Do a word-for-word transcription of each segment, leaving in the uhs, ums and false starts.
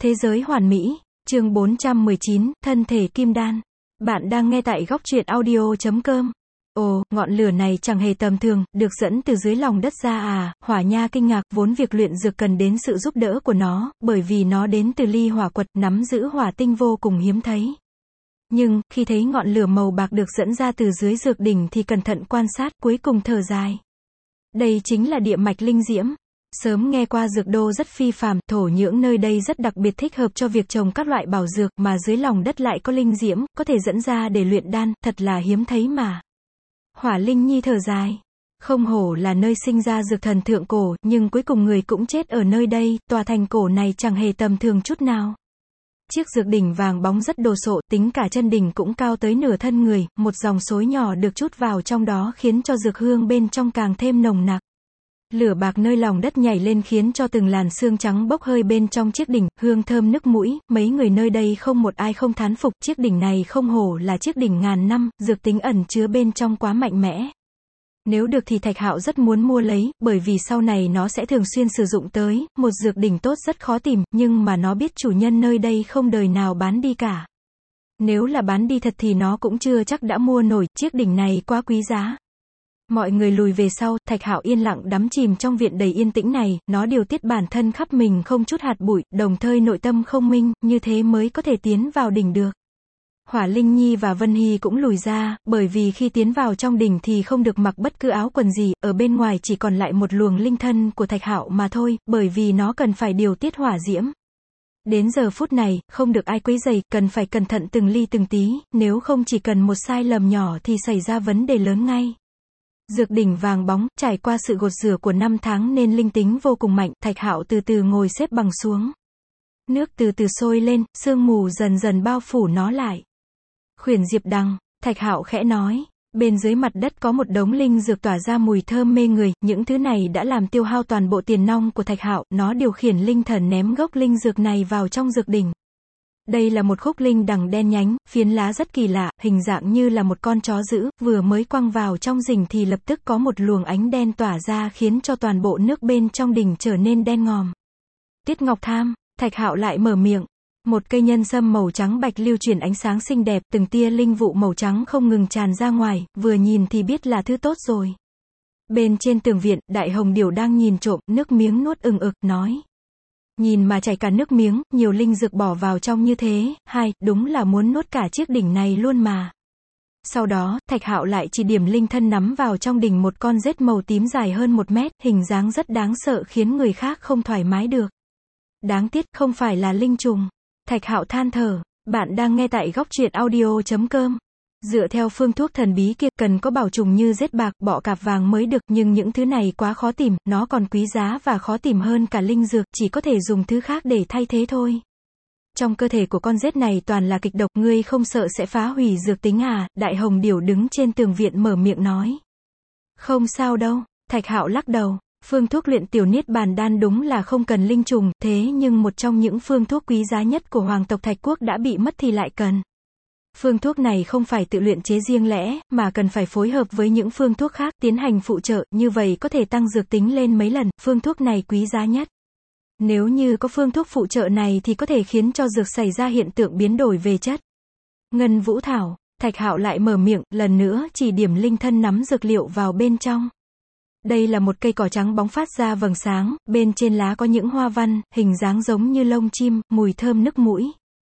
Thế giới hoàn mỹ, chương bốn trăm mười chín, thân thể kim đan. Bạn đang nghe tại góc truyện audio chấm com. Ồ, ngọn lửa này chẳng hề tầm thường, được dẫn từ dưới lòng đất ra à, Hỏa Nha kinh ngạc, vốn việc luyện dược cần đến sự giúp đỡ của nó, bởi vì nó đến từ ly hỏa quật, nắm giữ hỏa tinh vô cùng hiếm thấy. Nhưng, khi thấy ngọn lửa màu bạc được dẫn ra từ dưới dược đỉnh thì cẩn thận quan sát, cuối cùng thở dài. Đây chính là địa mạch linh diễm. Sớm nghe qua dược đô rất phi phàm, thổ nhưỡng nơi đây rất đặc biệt thích hợp cho việc trồng các loại bảo dược, mà dưới lòng đất lại có linh diễm, có thể dẫn ra để luyện đan, thật là hiếm thấy mà. Hỏa Linh Nhi thở dài. Không hổ là nơi sinh ra dược thần thượng cổ, nhưng cuối cùng người cũng chết ở nơi đây, tòa thành cổ này chẳng hề tầm thường chút nào. Chiếc dược đỉnh vàng bóng rất đồ sộ, tính cả chân đỉnh cũng cao tới nửa thân người, một dòng xối nhỏ được trút vào trong đó khiến cho dược hương bên trong càng thêm nồng nặc. Lửa bạc nơi lòng đất nhảy lên khiến cho từng làn xương trắng bốc hơi bên trong chiếc đỉnh, hương thơm nức mũi, mấy người nơi đây không một ai không thán phục, chiếc đỉnh này không hổ là chiếc đỉnh ngàn năm, dược tính ẩn chứa bên trong quá mạnh mẽ. Nếu được thì Thạch Hạo rất muốn mua lấy, bởi vì sau này nó sẽ thường xuyên sử dụng tới, một dược đỉnh tốt rất khó tìm, nhưng mà nó biết chủ nhân nơi đây không đời nào bán đi cả. Nếu là bán đi thật thì nó cũng chưa chắc đã mua nổi, chiếc đỉnh này quá quý giá. Mọi người lùi về sau, Thạch Hạo yên lặng đắm chìm trong viện đầy yên tĩnh này, nó điều tiết bản thân khắp mình không chút hạt bụi, đồng thời nội tâm không minh, như thế mới có thể tiến vào đỉnh được. Hỏa Linh Nhi và Vân Hy cũng lùi ra, bởi vì khi tiến vào trong đỉnh thì không được mặc bất cứ áo quần gì, ở bên ngoài chỉ còn lại một luồng linh thân của Thạch Hạo mà thôi, bởi vì nó cần phải điều tiết hỏa diễm. Đến giờ phút này, không được ai quấy rầy, cần phải cẩn thận từng ly từng tí, nếu không chỉ cần một sai lầm nhỏ thì xảy ra vấn đề lớn ngay. Dược đỉnh vàng bóng, trải qua sự gột rửa của năm tháng nên linh tính vô cùng mạnh, Thạch Hạo từ từ ngồi xếp bằng xuống. Nước từ từ sôi lên, sương mù dần dần bao phủ nó lại. Khuyển diệp đằng, Thạch Hạo khẽ nói, bên dưới mặt đất có một đống linh dược tỏa ra mùi thơm mê người, những thứ này đã làm tiêu hao toàn bộ tiền nong của Thạch Hạo, nó điều khiển linh thần ném gốc linh dược này vào trong dược đỉnh. Đây là một khúc linh đằng đen nhánh, phiến lá rất kỳ lạ, hình dạng như là một con chó dữ, vừa mới quăng vào trong rình thì lập tức có một luồng ánh đen tỏa ra khiến cho toàn bộ nước bên trong đỉnh trở nên đen ngòm. Tiết Ngọc Tham, Thạch Hạo lại mở miệng. Một cây nhân sâm màu trắng bạch lưu chuyển ánh sáng xinh đẹp, từng tia linh vụ màu trắng không ngừng tràn ra ngoài, vừa nhìn thì biết là thứ tốt rồi. Bên trên tường viện, Đại Hồng Điểu đang nhìn trộm, nước miếng nuốt ừng ực, nói. Nhìn mà chảy cả nước miếng, nhiều linh dược bỏ vào trong như thế, hai, đúng là muốn nuốt cả chiếc đỉnh này luôn mà. Sau đó, Thạch Hạo lại chỉ điểm linh thân nắm vào trong đỉnh một con rết màu tím dài hơn một mét, hình dáng rất đáng sợ khiến người khác không thoải mái được. Đáng tiếc, không phải là linh trùng. Thạch Hạo than thở, bạn đang nghe tại góc truyện audio chấm com. Dựa theo phương thuốc thần bí kia, cần có bảo trùng như rết bạc, bọ cạp vàng mới được, nhưng những thứ này quá khó tìm, nó còn quý giá và khó tìm hơn cả linh dược, chỉ có thể dùng thứ khác để thay thế thôi. Trong cơ thể của con rết này toàn là kịch độc, ngươi không sợ sẽ phá hủy dược tính à? Đại Hồng Điểu đứng trên tường viện mở miệng nói. Không sao đâu, Thạch Hạo lắc đầu. Phương thuốc luyện tiểu niết bàn đan đúng là không cần linh trùng, thế nhưng một trong những phương thuốc quý giá nhất của hoàng tộc Thạch Quốc đã bị mất thì lại cần. Phương thuốc này không phải tự luyện chế riêng lẻ, mà cần phải phối hợp với những phương thuốc khác, tiến hành phụ trợ, như vậy có thể tăng dược tính lên mấy lần, phương thuốc này quý giá nhất. Nếu như có phương thuốc phụ trợ này thì có thể khiến cho dược xảy ra hiện tượng biến đổi về chất. Ngân Vũ Thảo, Thạch Hạo lại mở miệng, lần nữa chỉ điểm linh thân nắm dược liệu vào bên trong. Đây là một cây cỏ trắng bóng phát ra vầng sáng, bên trên lá có những hoa văn, hình dáng giống như lông chim, mùi thơm nức mũi.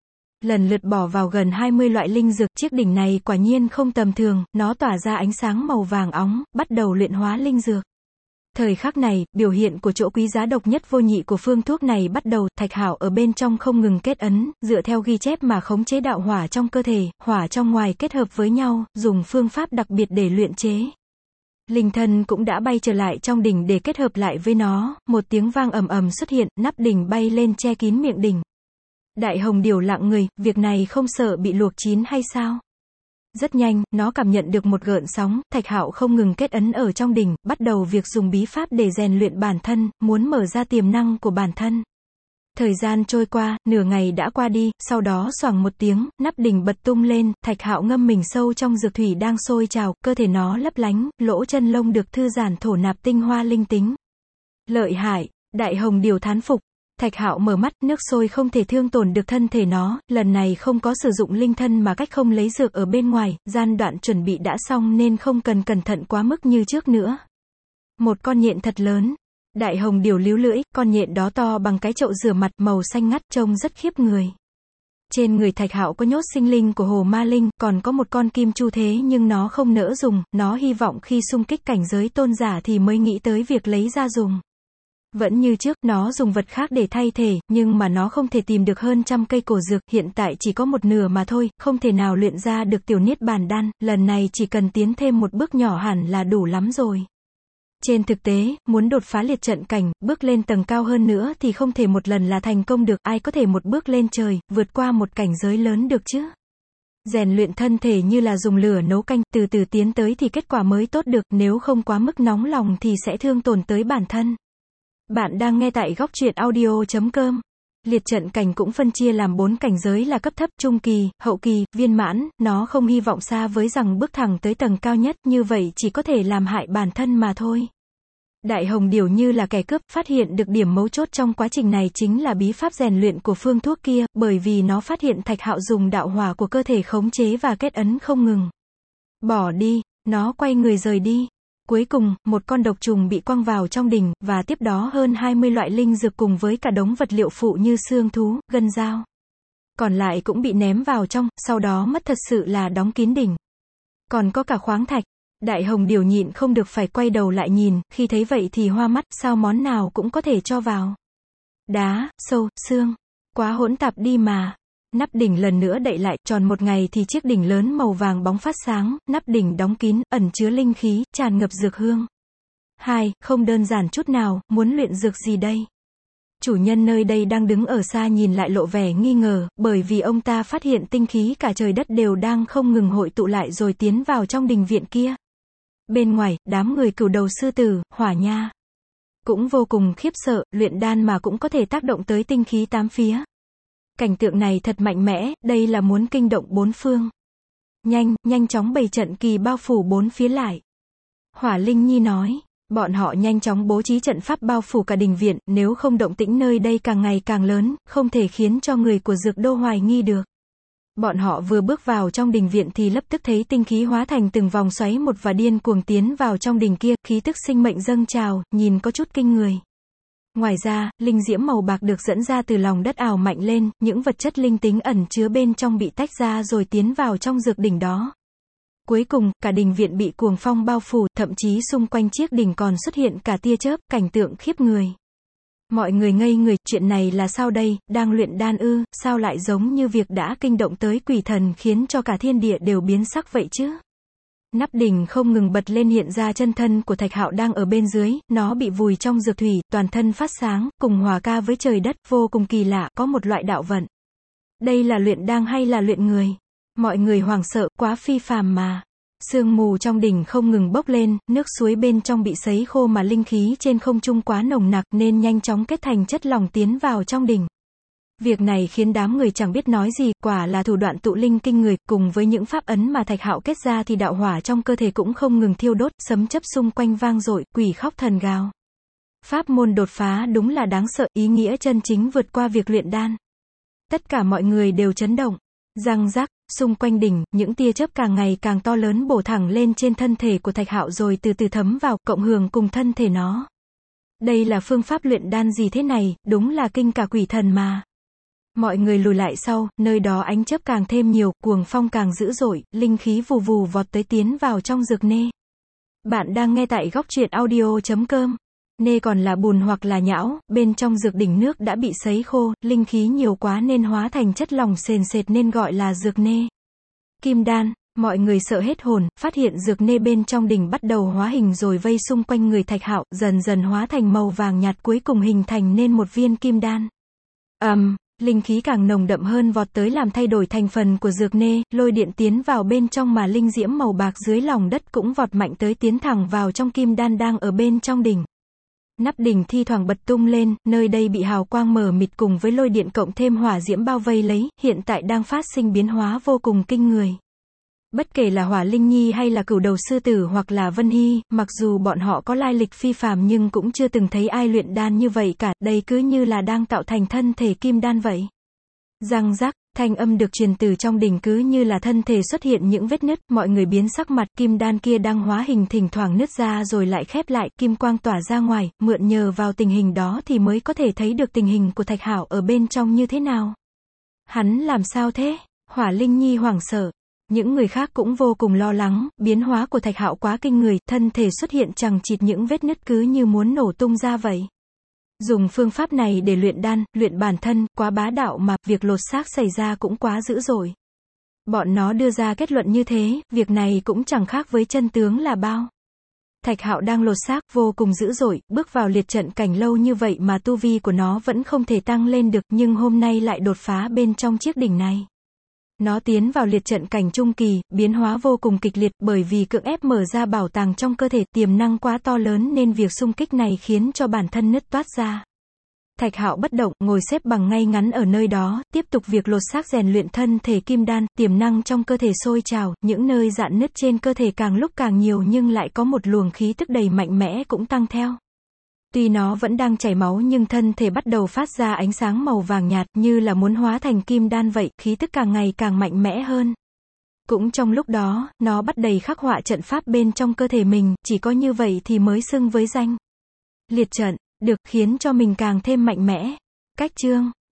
Lần lượt bỏ vào gần hai mươi loại linh dược, chiếc đỉnh này quả nhiên không tầm thường, nó tỏa ra ánh sáng màu vàng óng, bắt đầu luyện hóa linh dược. Thời khắc này, biểu hiện của chỗ quý giá độc nhất vô nhị của phương thuốc này bắt đầu, Thạch Hạo ở bên trong không ngừng kết ấn, dựa theo ghi chép mà khống chế đạo hỏa trong cơ thể, hỏa trong ngoài kết hợp với nhau, dùng phương pháp đặc biệt để luyện chế. Linh thân cũng đã bay trở lại trong đỉnh để kết hợp lại với nó, một tiếng vang ầm ầm xuất hiện, nắp đỉnh bay lên che kín miệng đỉnh. Đại Hồng Điểu lặng người, việc này không sợ bị luộc chín hay sao? Rất nhanh, nó cảm nhận được một gợn sóng, Thạch Hạo không ngừng kết ấn ở trong đỉnh, bắt đầu việc dùng bí pháp để rèn luyện bản thân, muốn mở ra tiềm năng của bản thân. Thời gian trôi qua, nửa ngày đã qua đi, sau đó xoảng một tiếng, nắp đỉnh bật tung lên, Thạch Hạo ngâm mình sâu trong dược thủy đang sôi trào, cơ thể nó lấp lánh, lỗ chân lông được thư giãn thổ nạp tinh hoa linh tính. Lợi hại, Đại Hồng Điểu thán phục. Thạch Hạo mở mắt, nước sôi không thể thương tổn được thân thể nó, lần này không có sử dụng linh thân mà cách không lấy dược ở bên ngoài, gian đoạn chuẩn bị đã xong nên không cần cẩn thận quá mức như trước nữa. Một con nhện thật lớn. Đại hồng điểu líu lưỡi, con nhện đó to bằng cái chậu rửa mặt, màu xanh ngắt, trông rất khiếp người. Trên người Thạch Hạo có nhốt sinh linh của hồ ma linh, còn có một con kim chu thế nhưng nó không nỡ dùng, nó hy vọng khi xung kích cảnh giới tôn giả thì mới nghĩ tới việc lấy ra dùng. Vẫn như trước, nó dùng vật khác để thay thế, nhưng mà nó không thể tìm được hơn trăm cây cổ dược, hiện tại chỉ có một nửa mà thôi, không thể nào luyện ra được tiểu niết bàn đan, lần này chỉ cần tiến thêm một bước nhỏ hẳn là đủ lắm rồi. Trên thực tế, muốn đột phá liệt trận cảnh, bước lên tầng cao hơn nữa thì không thể một lần là thành công được, ai có thể một bước lên trời, vượt qua một cảnh giới lớn được chứ? Rèn luyện thân thể như là dùng lửa nấu canh, từ từ tiến tới thì kết quả mới tốt được, nếu không quá mức nóng lòng thì sẽ thương tổn tới bản thân. Bạn đang nghe tại góc truyện audio chấm com. Liệt trận cảnh cũng phân chia làm bốn cảnh giới là cấp thấp, trung kỳ, hậu kỳ, viên mãn, nó không hy vọng xa với rằng bước thẳng tới tầng cao nhất, như vậy chỉ có thể làm hại bản thân mà thôi. Đại hồng điểu như là kẻ cướp, phát hiện được điểm mấu chốt trong quá trình này chính là bí pháp rèn luyện của phương thuốc kia, bởi vì nó phát hiện Thạch Hạo dùng đạo hỏa của cơ thể khống chế và kết ấn không ngừng. Bỏ đi, nó quay người rời đi. Cuối cùng, một con độc trùng bị quăng vào trong đỉnh, và tiếp đó hơn hai mươi loại linh dược cùng với cả đống vật liệu phụ như xương thú, gân dao. Còn lại cũng bị ném vào trong, sau đó mất thật sự là đóng kín đỉnh. Còn có cả khoáng thạch. Đại hồng điểu nhịn không được phải quay đầu lại nhìn, khi thấy vậy thì hoa mắt, sao món nào cũng có thể cho vào. Đá, sâu, xương. Quá hỗn tạp đi mà. Nắp đỉnh lần nữa đậy lại, tròn một ngày thì chiếc đỉnh lớn màu vàng bóng phát sáng, nắp đỉnh đóng kín, ẩn chứa linh khí, tràn ngập dược hương. Hai, không đơn giản chút nào, muốn luyện dược gì đây? Chủ nhân nơi đây đang đứng ở xa nhìn lại lộ vẻ nghi ngờ, bởi vì ông ta phát hiện tinh khí cả trời đất đều đang không ngừng hội tụ lại rồi tiến vào trong đình viện kia. Bên ngoài, đám người cửu đầu sư tử, hỏa nha cũng vô cùng khiếp sợ, luyện đan mà cũng có thể tác động tới tinh khí tám phía. Cảnh tượng này thật mạnh mẽ, đây là muốn kinh động bốn phương. Nhanh, nhanh chóng bày trận kỳ bao phủ bốn phía lại. Hỏa Linh Nhi nói, bọn họ nhanh chóng bố trí trận pháp bao phủ cả đình viện, nếu không động tĩnh nơi đây càng ngày càng lớn, không thể khiến cho người của Dược Đô hoài nghi được. Bọn họ vừa bước vào trong đình viện thì lập tức thấy tinh khí hóa thành từng vòng xoáy một và điên cuồng tiến vào trong đình kia, khí tức sinh mệnh dâng trào, nhìn có chút kinh người. Ngoài ra, linh diễm màu bạc được dẫn ra từ lòng đất ảo mạnh lên, những vật chất linh tính ẩn chứa bên trong bị tách ra rồi tiến vào trong dược đỉnh đó. Cuối cùng, cả đình viện bị cuồng phong bao phủ, thậm chí xung quanh chiếc đỉnh còn xuất hiện cả tia chớp, cảnh tượng khiếp người. Mọi người ngây người, chuyện này là sao đây, đang luyện đan ư, sao lại giống như việc đã kinh động tới quỷ thần khiến cho cả thiên địa đều biến sắc vậy chứ? Nắp đỉnh không ngừng bật lên hiện ra chân thân của Thạch Hạo đang ở bên dưới, nó bị vùi trong dược thủy, toàn thân phát sáng, cùng hòa ca với trời đất, vô cùng kỳ lạ, có một loại đạo vận. Đây là luyện đan hay là luyện người? Mọi người hoảng sợ, quá phi phàm mà. Sương mù trong đỉnh không ngừng bốc lên, nước suối bên trong bị sấy khô mà linh khí trên không trung quá nồng nặc nên nhanh chóng kết thành chất lỏng tiến vào trong đỉnh. Việc này khiến đám người chẳng biết nói gì, quả là thủ đoạn tụ linh kinh người, cùng với những pháp ấn mà Thạch Hạo kết ra thì đạo hỏa trong cơ thể cũng không ngừng thiêu đốt, sấm chớp xung quanh vang dội, quỷ khóc thần gào. Pháp môn đột phá đúng là đáng sợ, ý nghĩa chân chính vượt qua việc luyện đan. Tất cả mọi người đều chấn động. Răng rắc, xung quanh đỉnh, những tia chớp càng ngày càng to lớn bổ thẳng lên trên thân thể của Thạch Hạo rồi từ từ thấm vào, cộng hưởng cùng thân thể nó. Đây là phương pháp luyện đan gì thế này, đúng là kinh cả quỷ thần mà. Mọi người lùi lại sau, nơi đó ánh chớp càng thêm nhiều, cuồng phong càng dữ dội, linh khí vù vù vọt tới tiến vào trong dược nê. Bạn đang nghe tại góc truyện audio chấm com. Nê còn là bùn hoặc là nhão, bên trong dược đỉnh nước đã bị sấy khô, linh khí nhiều quá nên hóa thành chất lỏng sền sệt nên gọi là dược nê. Kim đan, mọi người sợ hết hồn, phát hiện dược nê bên trong đỉnh bắt đầu hóa hình rồi vây xung quanh người Thạch Hạo, dần dần hóa thành màu vàng nhạt cuối cùng hình thành nên một viên kim đan. Ầm, um, linh khí càng nồng đậm hơn vọt tới làm thay đổi thành phần của dược nê, lôi điện tiến vào bên trong mà linh diễm màu bạc dưới lòng đất cũng vọt mạnh tới tiến thẳng vào trong kim đan đang ở bên trong đỉnh. Nắp đỉnh thi thoảng bật tung lên, nơi đây bị hào quang mờ mịt cùng với lôi điện cộng thêm hỏa diễm bao vây lấy, hiện tại đang phát sinh biến hóa vô cùng kinh người. Bất kể là Hỏa Linh Nhi hay là Cửu Đầu Sư Tử hoặc là Vân Hy, mặc dù bọn họ có lai lịch phi phàm nhưng cũng chưa từng thấy ai luyện đan như vậy cả, đây cứ như là đang tạo thành thân thể kim đan vậy. Răng rắc, thanh âm được truyền từ trong đỉnh cứ như là thân thể xuất hiện những vết nứt, mọi người biến sắc mặt, kim đan kia đang hóa hình thỉnh thoảng nứt ra rồi lại khép lại, kim quang tỏa ra ngoài, mượn nhờ vào tình hình đó thì mới có thể thấy được tình hình của Thạch Hạo ở bên trong như thế nào. Hắn làm sao thế? Hỏa Linh Nhi hoảng sợ. Những người khác cũng vô cùng lo lắng, biến hóa của Thạch Hạo quá kinh người, thân thể xuất hiện chằng chịt những vết nứt cứ như muốn nổ tung ra vậy. Dùng phương pháp này để luyện đan, luyện bản thân, quá bá đạo mà, việc lột xác xảy ra cũng quá dữ dội. Bọn nó đưa ra kết luận như thế, việc này cũng chẳng khác với chân tướng là bao. Thạch Hạo đang lột xác, vô cùng dữ dội, bước vào liệt trận cảnh lâu như vậy mà tu vi của nó vẫn không thể tăng lên được, nhưng hôm nay lại đột phá bên trong chiếc đỉnh này. Nó tiến vào liệt trận cảnh trung kỳ, biến hóa vô cùng kịch liệt, bởi vì cưỡng ép mở ra bảo tàng trong cơ thể, tiềm năng quá to lớn nên việc xung kích này khiến cho bản thân nứt toát ra. Thạch Hạo bất động, ngồi xếp bằng ngay ngắn ở nơi đó, tiếp tục việc lột xác rèn luyện thân thể kim đan, tiềm năng trong cơ thể sôi trào, những nơi rạn nứt trên cơ thể càng lúc càng nhiều nhưng lại có một luồng khí tức đầy mạnh mẽ cũng tăng theo. Tuy nó vẫn đang chảy máu nhưng thân thể bắt đầu phát ra ánh sáng màu vàng nhạt như là muốn hóa thành kim đan vậy, khí tức càng ngày càng mạnh mẽ hơn. Cũng trong lúc đó, nó bắt đầy khắc họa trận pháp bên trong cơ thể mình, chỉ có như vậy thì mới xưng với danh liệt trận, được khiến cho mình càng thêm mạnh mẽ. Cách chương